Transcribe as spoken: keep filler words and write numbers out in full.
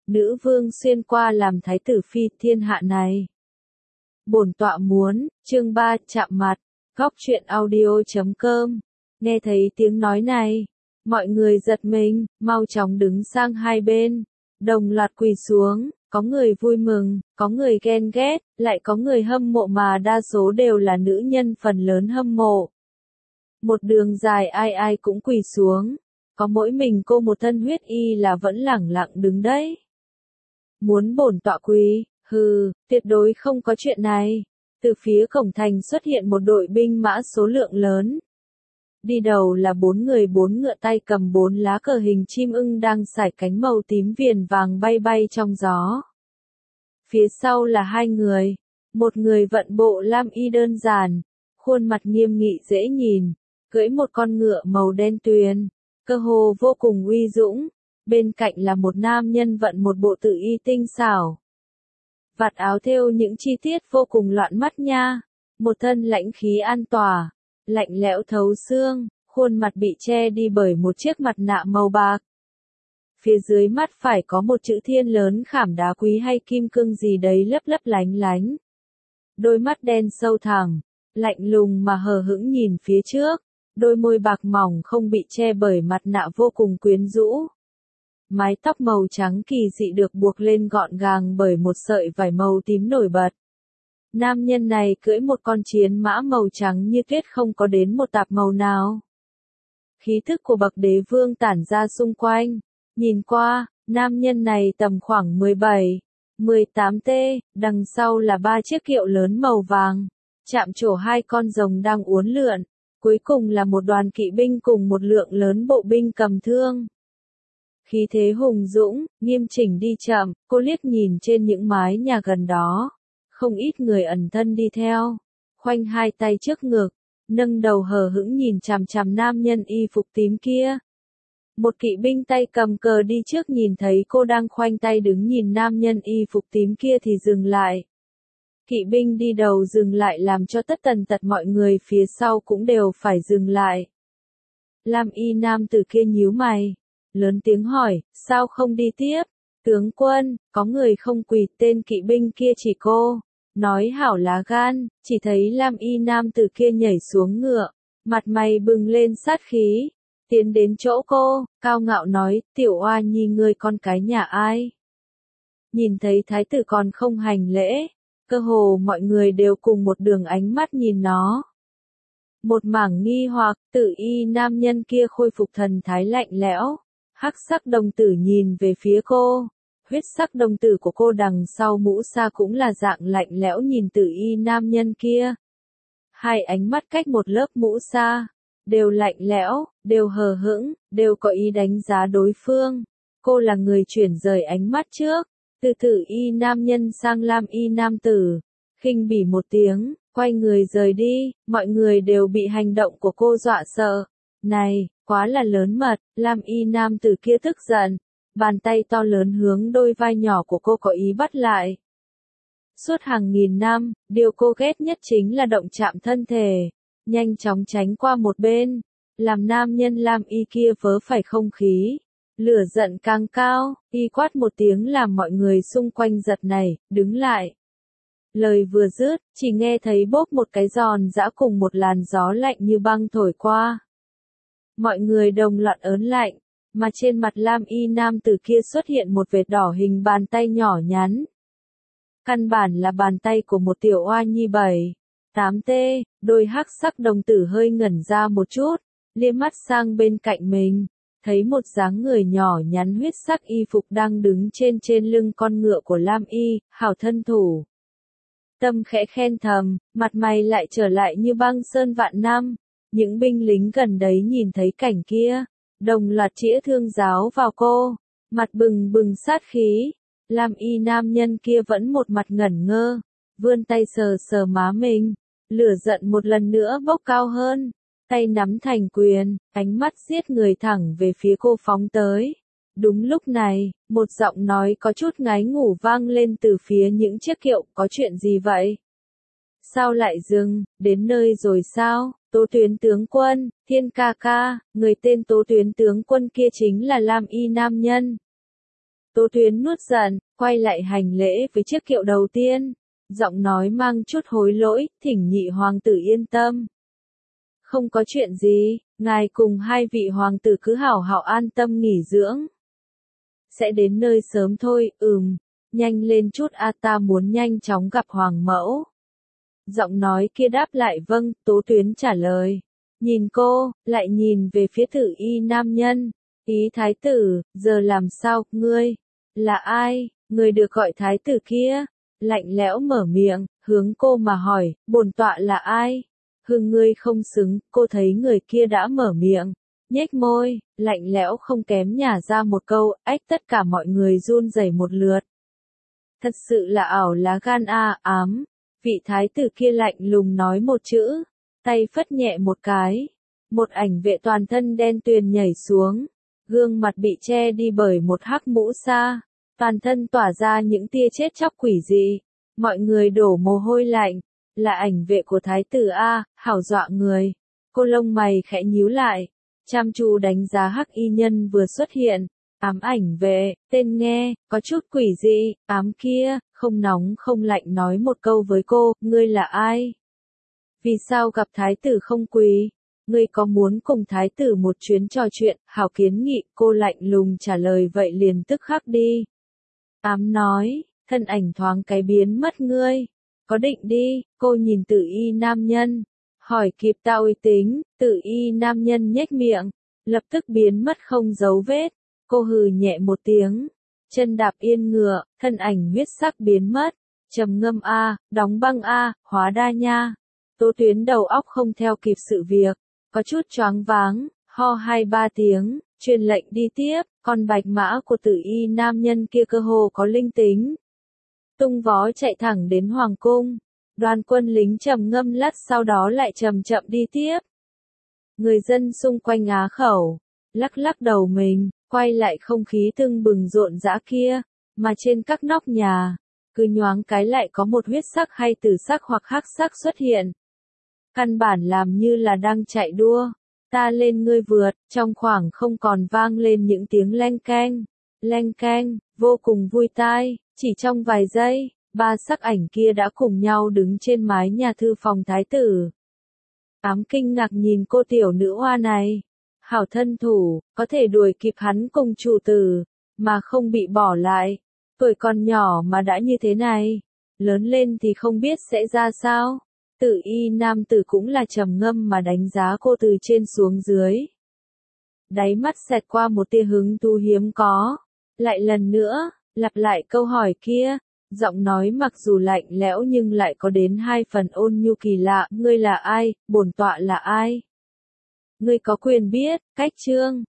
nữ vương xuyên qua làm thái tử phi thiên hạ này. Bổn tọa muốn, chương ba chạm mặt, góc truyện audio chấm com. Nghe thấy tiếng nói này, mọi người giật mình, mau chóng đứng sang hai bên, đồng loạt quỳ xuống, có người vui mừng, có người ghen ghét, lại có người hâm mộ mà đa số đều là nữ nhân phần lớn hâm mộ. Một đường dài ai ai cũng quỳ xuống, có mỗi mình cô một thân huyết y là vẫn lẳng lặng đứng đấy. Muốn bổn tọa quỳ, hừ, tuyệt đối không có chuyện này. Từ phía cổng thành xuất hiện một đội binh mã số lượng lớn. Đi đầu là bốn người bốn ngựa tay cầm bốn lá cờ hình chim ưng đang sải cánh màu tím viền vàng bay bay trong gió. Phía sau là hai người, một người vận bộ lam y đơn giản, khuôn mặt nghiêm nghị dễ nhìn, cưỡi một con ngựa màu đen tuyền, cơ hồ vô cùng uy dũng, bên cạnh là một nam nhân vận một bộ tử y tinh xảo. Vạt áo thêu những chi tiết vô cùng loạn mắt nha, một thân lãnh khí an tỏa, lạnh lẽo thấu xương, khuôn mặt bị che đi bởi một chiếc mặt nạ màu bạc. Phía dưới mắt phải có một chữ thiên lớn khảm đá quý hay kim cương gì đấy lấp lấp lánh lánh. Đôi mắt đen sâu thẳm, lạnh lùng mà hờ hững nhìn phía trước, đôi môi bạc mỏng không bị che bởi mặt nạ vô cùng quyến rũ. Mái tóc màu trắng kỳ dị được buộc lên gọn gàng bởi một sợi vải màu tím nổi bật. Nam nhân này cưỡi một con chiến mã màu trắng như tuyết không có đến một tạp màu nào. Khí thức của bậc đế vương tản ra xung quanh. Nhìn qua, nam nhân này tầm khoảng mười bảy, mười tám tê, đằng sau là ba chiếc kiệu lớn màu vàng, chạm trổ hai con rồng đang uốn lượn, cuối cùng là một đoàn kỵ binh cùng một lượng lớn bộ binh cầm thương. Khí thế hùng dũng, nghiêm chỉnh đi chậm, cô liếc nhìn trên những mái nhà gần đó. Không ít người ẩn thân đi theo, khoanh hai tay trước ngực, nâng đầu hờ hững nhìn chằm chằm nam nhân y phục tím kia. Một kỵ binh tay cầm cờ đi trước nhìn thấy cô đang khoanh tay đứng nhìn nam nhân y phục tím kia thì dừng lại. Kỵ binh đi đầu dừng lại làm cho tất tần tật mọi người phía sau cũng đều phải dừng lại. Lam y nam tử kia nhíu mày, lớn tiếng hỏi, sao không đi tiếp? Tướng quân, có người không quỳ, tên kỵ binh kia chỉ cô. Nói hảo lá gan, chỉ thấy Lam y nam tử kia nhảy xuống ngựa, mặt mày bừng lên sát khí, tiến đến chỗ cô, cao ngạo nói, tiểu oa nhi ngươi con cái nhà ai? Nhìn thấy thái tử còn không hành lễ, cơ hồ mọi người đều cùng một đường ánh mắt nhìn nó. Một mảng nghi hoặc, tử y nam nhân kia khôi phục thần thái lạnh lẽo, hắc sắc đồng tử nhìn về phía cô. Huyết sắc đồng tử của cô đằng sau mũ sa cũng là dạng lạnh lẽo nhìn tử y nam nhân kia. Hai ánh mắt cách một lớp mũ sa, đều lạnh lẽo, đều hờ hững, đều có ý đánh giá đối phương. Cô là người chuyển rời ánh mắt trước, từ tử y nam nhân sang lam y nam tử, khinh bỉ một tiếng, quay người rời đi, mọi người đều bị hành động của cô dọa sợ. Này, quá là lớn mật, lam y nam tử kia tức giận. Bàn tay to lớn hướng đôi vai nhỏ của cô có ý bắt lại. Suốt hàng nghìn năm, điều cô ghét nhất chính là động chạm thân thể, nhanh chóng tránh qua một bên, làm nam nhân lam y kia vớ phải không khí. Lửa giận càng cao, y quát một tiếng làm mọi người xung quanh giật nảy, đứng lại. Lời vừa dứt, chỉ nghe thấy bốp một cái giòn giã cùng một làn gió lạnh như băng thổi qua. Mọi người đồng loạt ớn lạnh. Mà trên mặt lam y nam tử kia xuất hiện một vệt đỏ hình bàn tay nhỏ nhắn. Căn bản là bàn tay của một tiểu oa nhi bảy, tám tê, đôi hắc sắc đồng tử hơi ngẩn ra một chút, liếc mắt sang bên cạnh mình, thấy một dáng người nhỏ nhắn huyết sắc y phục đang đứng trên trên lưng con ngựa của lam y, hảo thân thủ. Tâm khẽ khen thầm, mặt mày lại trở lại như băng sơn vạn năm, những binh lính gần đấy nhìn thấy cảnh kia. Đồng loạt chĩa thương giáo vào cô, mặt bừng bừng sát khí, lam y nam nhân kia vẫn một mặt ngẩn ngơ, vươn tay sờ sờ má mình, lửa giận một lần nữa bốc cao hơn, tay nắm thành quyền, ánh mắt giết người thẳng về phía cô phóng tới. Đúng lúc này, một giọng nói có chút ngái ngủ vang lên từ phía những chiếc kiệu, có chuyện gì vậy? Sao lại dừng, đến nơi rồi sao? Tố Tuyến tướng quân, Thiên ca ca, người tên Tố Tuyến tướng quân kia chính là lam y nam nhân. Tố Tuyến nuốt giận, quay lại hành lễ với chiếc kiệu đầu tiên, giọng nói mang chút hối lỗi, thỉnh nhị hoàng tử yên tâm. Không có chuyện gì, ngài cùng hai vị hoàng tử cứ hảo hảo an tâm nghỉ dưỡng. Sẽ đến nơi sớm thôi, ừm, nhanh lên chút a ta muốn nhanh chóng gặp hoàng mẫu. Giọng nói kia đáp lại vâng, Tố Tuyến trả lời. Nhìn cô, lại nhìn về phía Tử Y nam nhân. Ý thái tử, giờ làm sao, ngươi? Là ai? Người được gọi thái tử kia? Lạnh lẽo mở miệng, hướng cô mà hỏi, bổn tọa là ai? Hưng ngươi không xứng, cô thấy người kia đã mở miệng. Nhếch môi, lạnh lẽo không kém nhả ra một câu, ách tất cả mọi người run rẩy một lượt. Thật sự là ảo lá gan a, ám. Vị thái tử kia lạnh lùng nói một chữ, tay phất nhẹ một cái. Một ảnh vệ toàn thân đen tuyền nhảy xuống, gương mặt bị che đi bởi một hắc mũ sa, toàn thân tỏa ra những tia chết chóc quỷ dị. Mọi người đổ mồ hôi lạnh, là ảnh vệ của thái tử a, hảo dọa người. Cô lông mày khẽ nhíu lại, chăm chú đánh giá hắc y nhân vừa xuất hiện. Ám ảnh vệ, tên nghe, có chút quỷ dị, ám kia, không nóng không lạnh nói một câu với cô, ngươi là ai? Vì sao gặp thái tử không quỳ? Ngươi có muốn cùng thái tử một chuyến trò chuyện, hảo kiến nghị, cô lạnh lùng trả lời vậy liền tức khắc đi. Ám nói, thân ảnh thoáng cái biến mất ngươi. Có định đi, cô nhìn Tử Y nam nhân, hỏi kịp ta uy tín, Tử Y nam nhân nhếch miệng, lập tức biến mất không dấu vết. Cô hừ nhẹ một tiếng, chân đạp yên ngựa, thân ảnh huyết sắc biến mất, trầm ngâm a, đóng băng a, hóa đa nha. Tố Tuyến đầu óc không theo kịp sự việc, có chút choáng váng, ho hai ba tiếng, truyền lệnh đi tiếp, con bạch mã của Tử Y nam nhân kia cơ hồ có linh tính. Tung vó chạy thẳng đến hoàng cung, đoàn quân lính trầm ngâm lát sau đó lại chậm chậm đi tiếp. Người dân xung quanh á khẩu, lắc lắc đầu mình, quay lại không khí tưng bừng rộn rã kia, mà trên các nóc nhà, cứ nhoáng cái lại có một huyết sắc hay tử sắc hoặc hắc sắc xuất hiện. Căn bản làm như là đang chạy đua, ta lên ngươi vượt, trong khoảng không còn vang lên những tiếng leng keng, leng keng, vô cùng vui tai, chỉ trong vài giây, ba sắc ảnh kia đã cùng nhau đứng trên mái nhà thư phòng thái tử. Ám kinh ngạc nhìn cô tiểu nữ hoa này. Hảo thân thủ, có thể đuổi kịp hắn cùng chủ tử, mà không bị bỏ lại. Tuổi còn nhỏ mà đã như thế này, lớn lên thì không biết sẽ ra sao. Tử Y nam tử cũng là trầm ngâm mà đánh giá cô từ trên xuống dưới. Đáy mắt xẹt qua một tia hứng thú hiếm có. Lại lần nữa, lặp lại câu hỏi kia, giọng nói mặc dù lạnh lẽo nhưng lại có đến hai phần ôn nhu kỳ lạ. Ngươi là ai, bổn tọa là ai? Ngươi có quyền biết, cách chương.